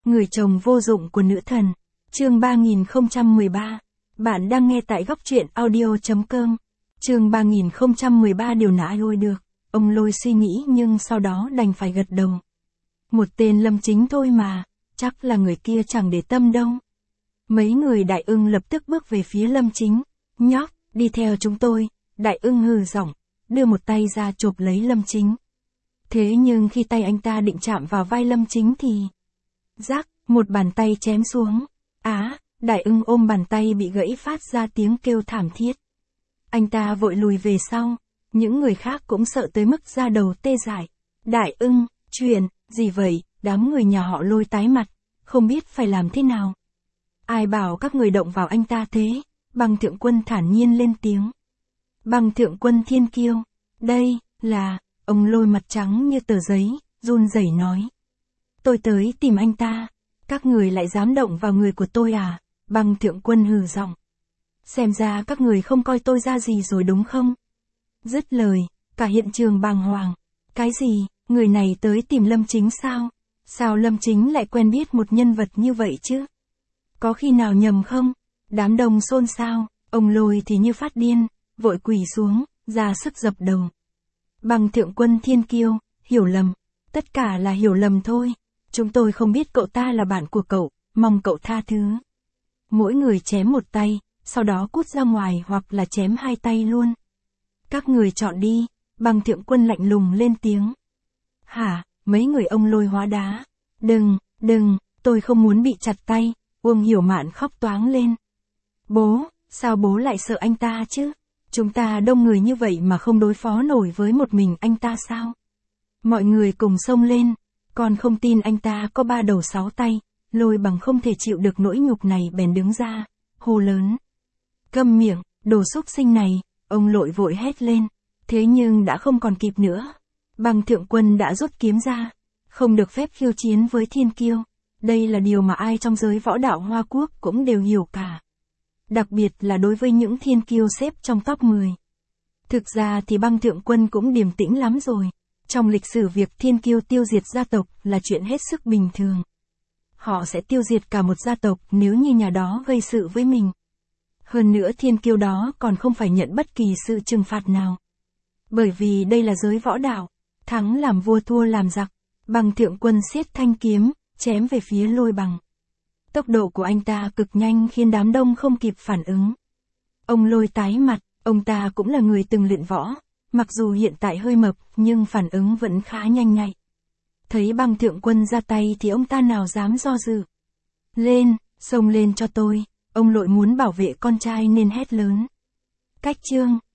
Người chồng vô dụng của nữ thần. Chương 3013. Bạn đang nghe tại góc truyện audio.com. Chương 3013 điều nã lôi được. Ông Lôi suy nghĩ nhưng sau đó đành phải gật đầu. Một tên Lâm Chính thôi mà, chắc là người kia chẳng để tâm đâu. Mấy người Đại Ưng lập tức bước về phía Lâm Chính. Nhóc, đi theo chúng tôi. Đại Ưng hừ giọng, đưa một tay ra chộp lấy Lâm Chính. Thế nhưng khi tay anh ta định chạm vào vai Lâm Chính thì... rắc, một bàn tay chém xuống. Đại Ưng ôm bàn tay bị gãy phát ra tiếng kêu thảm thiết. Anh ta vội lùi về sau, những người khác cũng sợ tới mức da đầu tê dại. Đại Ưng, chuyện, gì vậy? Đám người nhà họ Lôi tái mặt, không biết phải làm thế nào. Ai bảo các người động vào anh ta thế? Băng Thượng Quân thản nhiên lên tiếng. Băng Thượng Quân thiên kiêu, đây, là, ông Lôi mặt trắng như tờ giấy, run rẩy nói. Tôi tới tìm anh ta, các người lại dám động vào người của tôi à? Băng Thượng Quân hừ giọng. Xem ra các người không coi tôi ra gì rồi đúng không? Dứt lời, cả hiện trường bàng hoàng. Cái gì, người này tới tìm Lâm Chính sao? Sao Lâm Chính lại quen biết một nhân vật như vậy chứ? Có khi nào nhầm không? Đám đông xôn xao, ông Lôi thì như phát điên, vội quỳ xuống, ra sức dập đầu. Băng Thượng Quân thiên kiêu, hiểu lầm, tất cả là hiểu lầm thôi. Chúng tôi không biết cậu ta là bạn của cậu, mong cậu tha thứ. Mỗi người chém một tay, sau đó cút ra ngoài hoặc là chém hai tay luôn. Các người chọn đi, Băng Thượng Quân lạnh lùng lên tiếng. Hả, mấy người ông Lôi hóa đá. Đừng, tôi không muốn bị chặt tay, Uông Hiểu Mạn khóc toáng lên. Bố, sao bố lại sợ anh ta chứ? Chúng ta đông người như vậy mà không đối phó nổi với một mình anh ta sao? Mọi người cùng xông lên, còn không tin anh ta có 3 đầu 6 tay, Lôi Bằng không thể chịu được nỗi nhục này bèn đứng ra, hô lớn. Câm miệng, đồ xúc sinh này, ông Lội vội hét lên, thế nhưng đã không còn kịp nữa. Băng Thượng Quân đã rút kiếm ra, không được phép khiêu chiến với thiên kiêu. Đây là điều mà ai trong giới võ đạo Hoa Quốc cũng đều hiểu cả. Đặc biệt là đối với những thiên kiêu xếp trong top 10. Thực ra thì Băng Thượng Quân cũng điềm tĩnh lắm rồi. Trong lịch sử việc thiên kiêu tiêu diệt gia tộc là chuyện hết sức bình thường. Họ sẽ tiêu diệt cả một gia tộc nếu như nhà đó gây sự với mình. Hơn nữa thiên kiêu đó còn không phải nhận bất kỳ sự trừng phạt nào. Bởi vì đây là giới võ đạo, thắng làm vua thua làm giặc. Băng Thượng Quân siết thanh kiếm, chém về phía Lôi Bằng. Tốc độ của anh ta cực nhanh khiến đám đông không kịp phản ứng. Ông Lôi tái mặt, ông ta cũng là người từng luyện võ, mặc dù hiện tại hơi mập nhưng phản ứng vẫn khá nhanh nhạy. Thấy Băng Thượng Quân ra tay thì ông ta nào dám do dự. Lên, xông lên cho tôi, ông Lội muốn bảo vệ con trai nên hét lớn. Cách chương.